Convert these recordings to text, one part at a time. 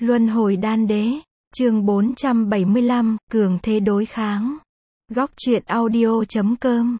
Luân hồi đan đế, chương 475, cường thế đối kháng. Góc truyện audio.com.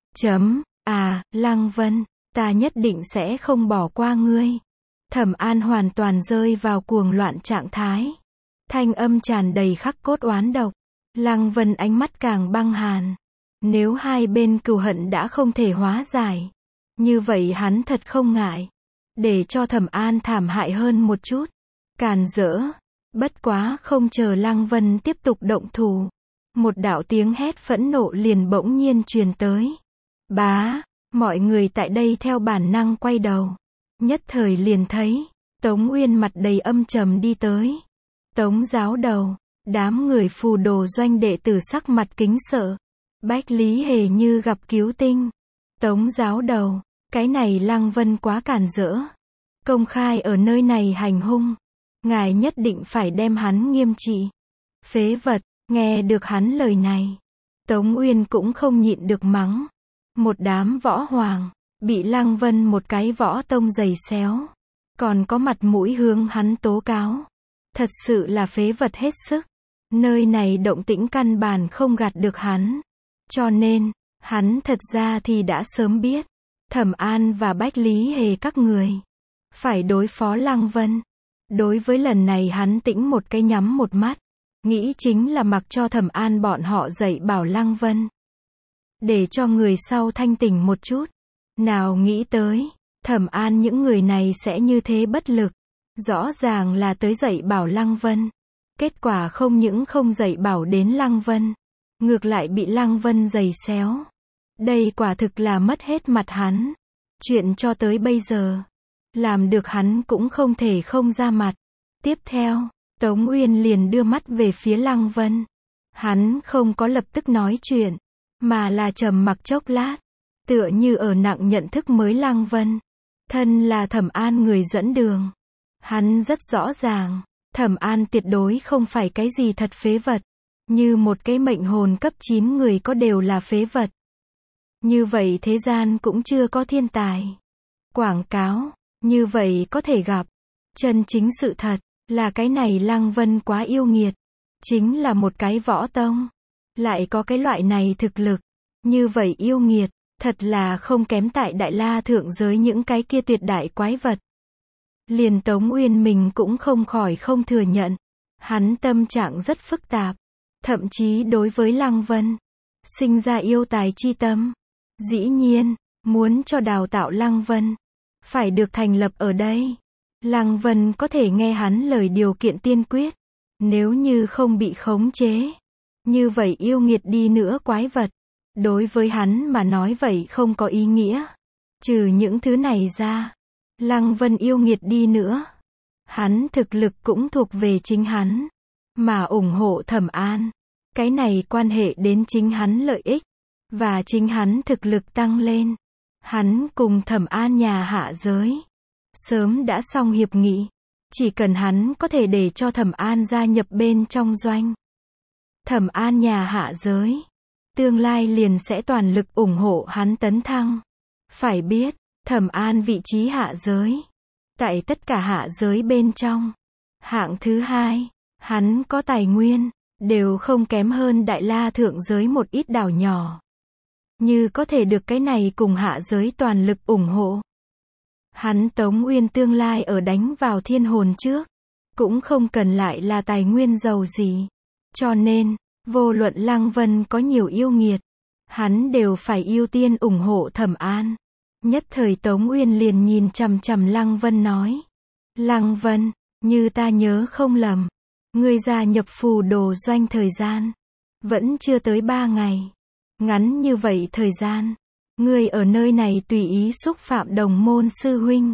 Lăng Vân, ta nhất định sẽ không bỏ qua ngươi. Thẩm An hoàn toàn rơi vào cuồng loạn trạng thái. Thanh âm tràn đầy khắc cốt oán độc. Lăng Vân ánh mắt càng băng hàn. Nếu hai bên cừu hận đã không thể hóa giải, như vậy hắn thật không ngại để cho Thẩm An thảm hại hơn một chút. Càn rỡ. Bất quá không chờ Lăng Vân tiếp tục động thủ, một đạo tiếng hét phẫn nộ liền bỗng nhiên truyền tới. Bá, mọi người tại đây theo bản năng quay đầu. Nhất thời liền thấy Tống Uyên mặt đầy âm trầm đi tới. Tống giáo đầu, đám người Phù Đồ doanh đệ tử sắc mặt kính sợ. Bách Lý Hề như gặp cứu tinh. Tống giáo đầu, cái này Lăng Vân quá càn rỡ, công khai ở nơi này hành hung, ngài nhất định phải đem hắn nghiêm trị. Phế vật. Nghe được hắn lời này, Tống Uyên cũng không nhịn được mắng. Một đám võ hoàng, bị Lăng Vân một cái võ tông giày xéo, còn có mặt mũi hướng hắn tố cáo. Thật sự là phế vật hết sức. Nơi này động tĩnh căn bản không gạt được hắn. Cho nên, hắn thật ra thì đã sớm biết, Thẩm An và Bách Lý Hề các người phải đối phó Lăng Vân. Đối với lần này hắn tĩnh một cái nhắm một mắt, nghĩ chính là mặc cho Thẩm An bọn họ dạy bảo Lăng Vân, để cho người sau thanh tỉnh một chút. Nào nghĩ tới, Thẩm An những người này sẽ như thế bất lực. Rõ ràng là tới dạy bảo Lăng Vân. Kết quả không những không dạy bảo đến Lăng Vân, ngược lại bị Lăng Vân giày xéo. Đây quả thực là mất hết mặt hắn. Chuyện cho tới bây giờ, làm được hắn cũng không thể không ra mặt. Tiếp theo, Tống Uyên liền đưa mắt về phía Lăng Vân. Hắn không có lập tức nói chuyện, mà là trầm mặc chốc lát, tựa như ở nặng nhận thức mới Lăng Vân. Thân là Thẩm An người dẫn đường. Hắn rất rõ ràng, Thẩm An tuyệt đối không phải cái gì thật phế vật. Như một cái mệnh hồn cấp 9 người có đều là phế vật. Như vậy thế gian cũng chưa có thiên tài quảng cáo như vậy có thể gặp. Chân chính sự thật là cái này Lăng Vân quá yêu nghiệt. Chính là một cái võ tông, lại có cái loại này thực lực. Như vậy yêu nghiệt, thật là không kém tại Đại La thượng giới những cái kia tuyệt đại quái vật. Liền Tống Uyên mình cũng không khỏi không thừa nhận. Hắn tâm trạng rất phức tạp. Thậm chí đối với Lăng Vân, sinh ra yêu tài chi tâm. Dĩ nhiên, muốn cho đào tạo Lăng Vân, phải được thành lập ở đây. Lăng Vân có thể nghe hắn lời điều kiện tiên quyết. Nếu như không bị khống chế, như vậy yêu nghiệt đi nữa quái vật, đối với hắn mà nói vậy không có ý nghĩa. Trừ những thứ này ra, Lăng Vân yêu nghiệt đi nữa, hắn thực lực cũng thuộc về chính hắn. Mà ủng hộ Thẩm An, cái này quan hệ đến chính hắn lợi ích, và chính hắn thực lực tăng lên. Hắn cùng Thẩm An nhà hạ giới sớm đã xong hiệp nghị. Chỉ cần hắn có thể để cho Thẩm An gia nhập bên trong doanh Thẩm An nhà hạ giới, tương lai liền sẽ toàn lực ủng hộ hắn tấn thăng. Phải biết, Thẩm An vị trí hạ giới, tại tất cả hạ giới bên trong, hạng thứ 2, hắn có tài nguyên, đều không kém hơn Đại La thượng giới một ít đảo nhỏ. Như có thể được cái này cùng hạ giới toàn lực ủng hộ, hắn Tống Uyên tương lai ở đánh vào thiên hồn trước, cũng không cần lại là tài nguyên giàu gì. Cho nên, vô luận Lăng Vân có nhiều yêu nghiệt, hắn đều phải ưu tiên ủng hộ Thẩm An. Nhất thời Tống Uyên liền nhìn chằm chằm Lăng Vân nói. Lăng Vân, như ta nhớ không lầm, ngươi gia nhập Phù Đồ doanh thời gian vẫn chưa tới 3 ngày. Ngắn như vậy thời gian, ngươi ở nơi này tùy ý xúc phạm đồng môn sư huynh.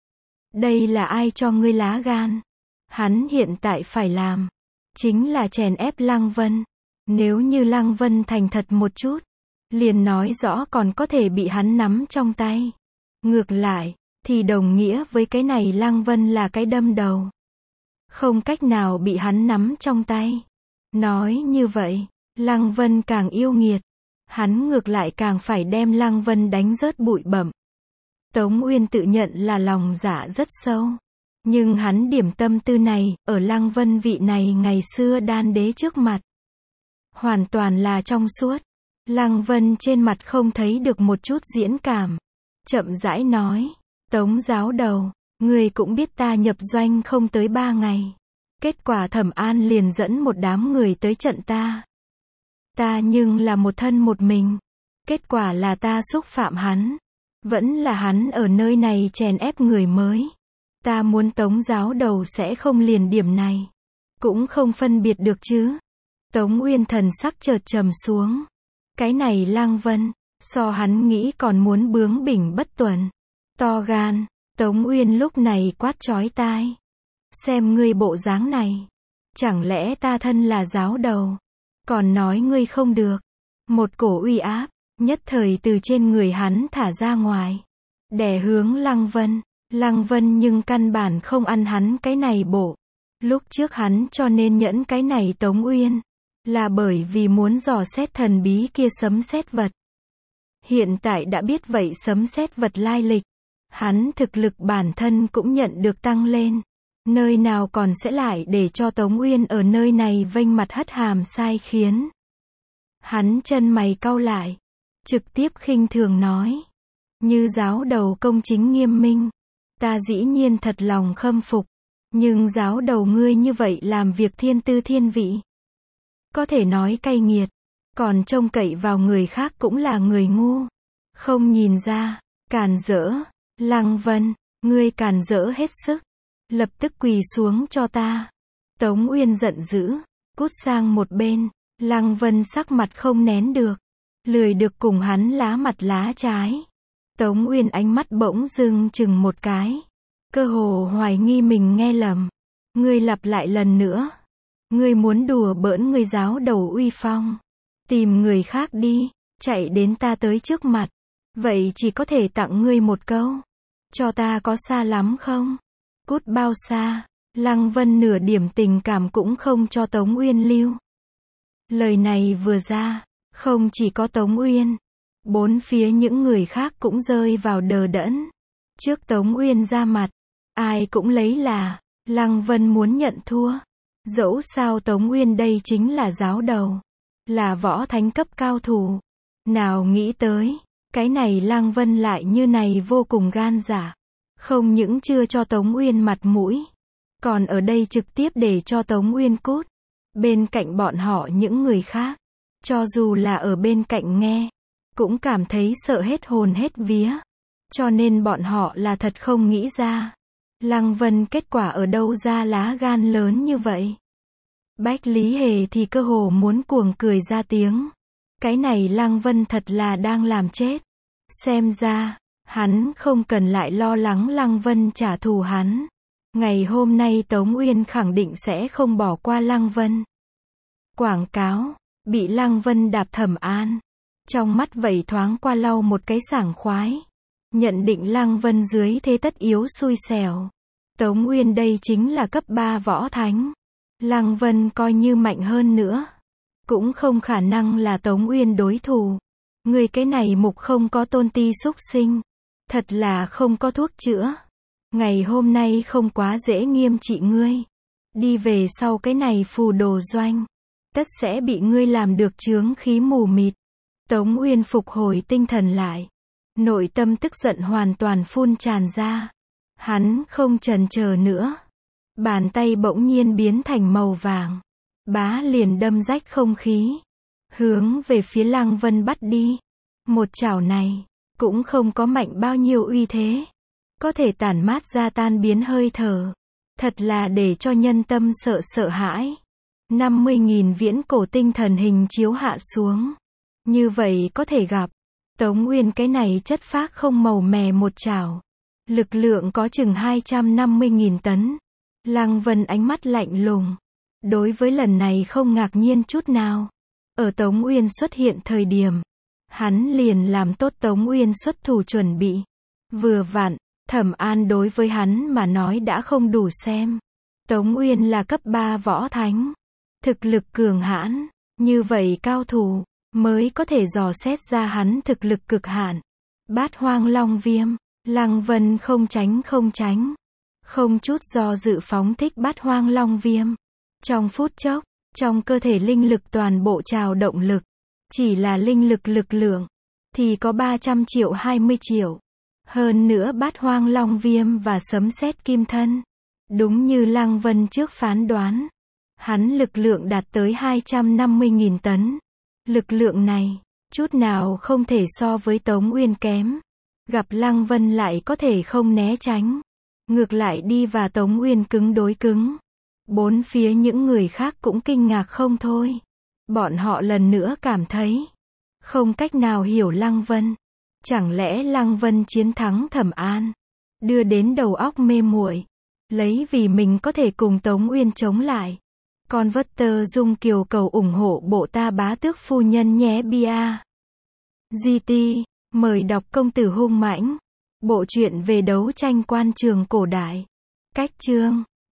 Đây là ai cho ngươi lá gan? Hắn hiện tại phải làm, chính là chèn ép Lăng Vân. Nếu như Lăng Vân thành thật một chút, liền nói rõ còn có thể bị hắn nắm trong tay. Ngược lại, thì đồng nghĩa với cái này Lăng Vân là cái đâm đầu, không cách nào bị hắn nắm trong tay. Nói như vậy, Lăng Vân càng yêu nghiệt, hắn ngược lại càng phải đem Lăng Vân đánh rớt bụi bặm. Tống Uyên tự nhận là lòng dạ rất sâu. Nhưng hắn điểm tâm tư này, ở Lăng Vân vị này ngày xưa đan đế trước mặt. Hoàn toàn là trong suốt. Lăng Vân trên mặt không thấy được một chút diễn cảm. Chậm rãi nói, Tống giáo đầu, ngươi cũng biết ta nhập doanh không tới 3 ngày. Kết quả Thẩm An liền dẫn một đám người tới trận ta. Ta nhưng là một thân một mình. Kết quả là ta xúc phạm hắn. Vẫn là hắn ở nơi này chèn ép người mới. Ta muốn Tống giáo đầu sẽ không liền điểm này. Cũng không phân biệt được chứ. Tống Uyên thần sắc chợt trầm xuống. Cái này Lăng Vân, so hắn nghĩ còn muốn bướng bỉnh bất tuần. To gan, Tống Uyên lúc này quát chói tai. Xem ngươi bộ dáng này. Chẳng lẽ ta thân là giáo đầu. Còn nói ngươi không được. Một cổ uy áp, nhất thời từ trên người hắn thả ra ngoài. Đè hướng Lăng Vân. Lăng Vân nhưng căn bản không ăn hắn cái này bộ. Lúc trước hắn cho nên nhẫn cái này Tống Uyên. Là bởi vì muốn dò xét thần bí kia sấm sét vật. Hiện tại đã biết vậy sấm sét vật lai lịch. Hắn thực lực bản thân cũng nhận được tăng lên. Nơi nào còn sẽ lại để cho Tống Uyên ở nơi này vênh mặt hất hàm sai khiến. Hắn chân mày cau lại. Trực tiếp khinh thường nói. Như giáo đầu công chính nghiêm minh. Ta dĩ nhiên thật lòng khâm phục. Nhưng giáo đầu ngươi như vậy làm việc thiên tư thiên vị. Có thể nói cay nghiệt. Còn trông cậy vào người khác cũng là người ngu. Không nhìn ra. Càn rỡ. Lăng Vân. Ngươi càn rỡ hết sức. Lập tức quỳ xuống cho ta. Tống Uyên giận dữ. Cút sang một bên. Lăng Vân sắc mặt không nén được. Lười được cùng hắn lá mặt lá trái. Tống Uyên ánh mắt bỗng dưng chừng một cái. Cơ hồ hoài nghi mình nghe lầm. Ngươi lặp lại lần nữa. Ngươi muốn đùa bỡn ngươi giáo đầu uy phong. Tìm người khác đi. Chạy đến ta tới trước mặt. Vậy chỉ có thể tặng ngươi một câu. Cho ta có xa lắm không? Cút bao xa? Lăng Vân nửa điểm tình cảm cũng không cho Tống Uyên lưu. Lời này vừa ra, không chỉ có Tống Uyên. Bốn phía những người khác cũng rơi vào đờ đẫn. Trước Tống Uyên ra mặt, ai cũng lấy là, Lăng Vân muốn nhận thua. Dẫu sao Tống Uyên đây chính là giáo đầu. Là võ thánh cấp cao thủ. Nào nghĩ tới, cái này Lăng Vân lại như này vô cùng gan dạ. Không những chưa cho Tống Uyên mặt mũi. Còn ở đây trực tiếp để cho Tống Uyên cút. Bên cạnh bọn họ những người khác. Cho dù là ở bên cạnh nghe. Cũng cảm thấy sợ hết hồn hết vía. Cho nên bọn họ là thật không nghĩ ra. Lăng Vân kết quả ở đâu ra lá gan lớn như vậy. Bách Lý Hề thì cơ hồ muốn cuồng cười ra tiếng. Cái này Lăng Vân thật là đang làm chết. Xem ra, hắn không cần lại lo lắng Lăng Vân trả thù hắn. Ngày hôm nay Tống Uyên khẳng định sẽ không bỏ qua Lăng Vân. Quảng cáo, bị Lăng Vân đạp Thẩm An. Trong mắt vẩy thoáng qua lau một cái sảng khoái. Nhận định Lăng Vân dưới thế tất yếu xui xẻo. Tống Uyên đây chính là cấp 3 võ thánh. Lăng Vân coi như mạnh hơn nữa. Cũng không khả năng là Tống Uyên đối thủ. Người cái này mục không có tôn ti súc sinh. Thật là không có thuốc chữa. Ngày hôm nay không quá dễ nghiêm trị ngươi. Đi về sau cái này phù đồ doanh. Tất sẽ bị ngươi làm được chướng khí mù mịt. Tống Uyên phục hồi tinh thần lại. Nội tâm tức giận hoàn toàn phun tràn ra. Hắn không chần chờ nữa. Bàn tay bỗng nhiên biến thành màu vàng. Bá liền đâm rách không khí. Hướng về phía Lăng Vân bắt đi. Một chảo này, cũng không có mạnh bao nhiêu uy thế. Có thể tản mát ra tan biến hơi thở. Thật là để cho nhân tâm sợ hãi. 50.000 viễn cổ tinh thần hình chiếu hạ xuống. Như vậy có thể gặp. Tống Uyên cái này chất phác không màu mè một chảo. Lực lượng có chừng 250.000 tấn. Lăng Vân ánh mắt lạnh lùng. Đối với lần này không ngạc nhiên chút nào. Ở Tống Uyên xuất hiện thời điểm. Hắn liền làm tốt Tống Uyên xuất thủ chuẩn bị. Vừa vặn, Thẩm An đối với hắn mà nói đã không đủ xem. Tống Uyên là cấp 3 võ thánh. Thực lực cường hãn. Như vậy cao thủ, mới có thể dò xét ra hắn thực lực cực hạn. Bát Hoang Long Viêm. Lăng Vân không tránh. Không chút do dự phóng thích Bát Hoang Long Viêm. Trong phút chốc, trong cơ thể linh lực toàn bộ trào động lực. Chỉ là linh lực lực lượng, thì có 300 triệu 20 triệu. Hơn nữa Bát Hoang Long Viêm và sấm sét kim thân. Đúng như Lăng Vân trước phán đoán. Hắn lực lượng đạt tới 250.000 tấn. Lực lượng này, chút nào không thể so với Tống Uyên kém. Gặp Lăng Vân lại có thể không né tránh. Ngược lại đi và Tống Uyên cứng đối cứng. Bốn phía những người khác cũng kinh ngạc không thôi. Bọn họ lần nữa cảm thấy không cách nào hiểu Lăng Vân. Chẳng lẽ Lăng Vân chiến thắng Thẩm An, đưa đến đầu óc mê muội, lấy vì mình có thể cùng Tống Uyên chống lại. Con vất tơ Dung Kiều cầu ủng hộ bộ ta bá tước phu nhân nhé bia. GT, mời đọc Công tử hung mãnh. Bộ truyện về đấu tranh quan trường cổ đại. Cách chương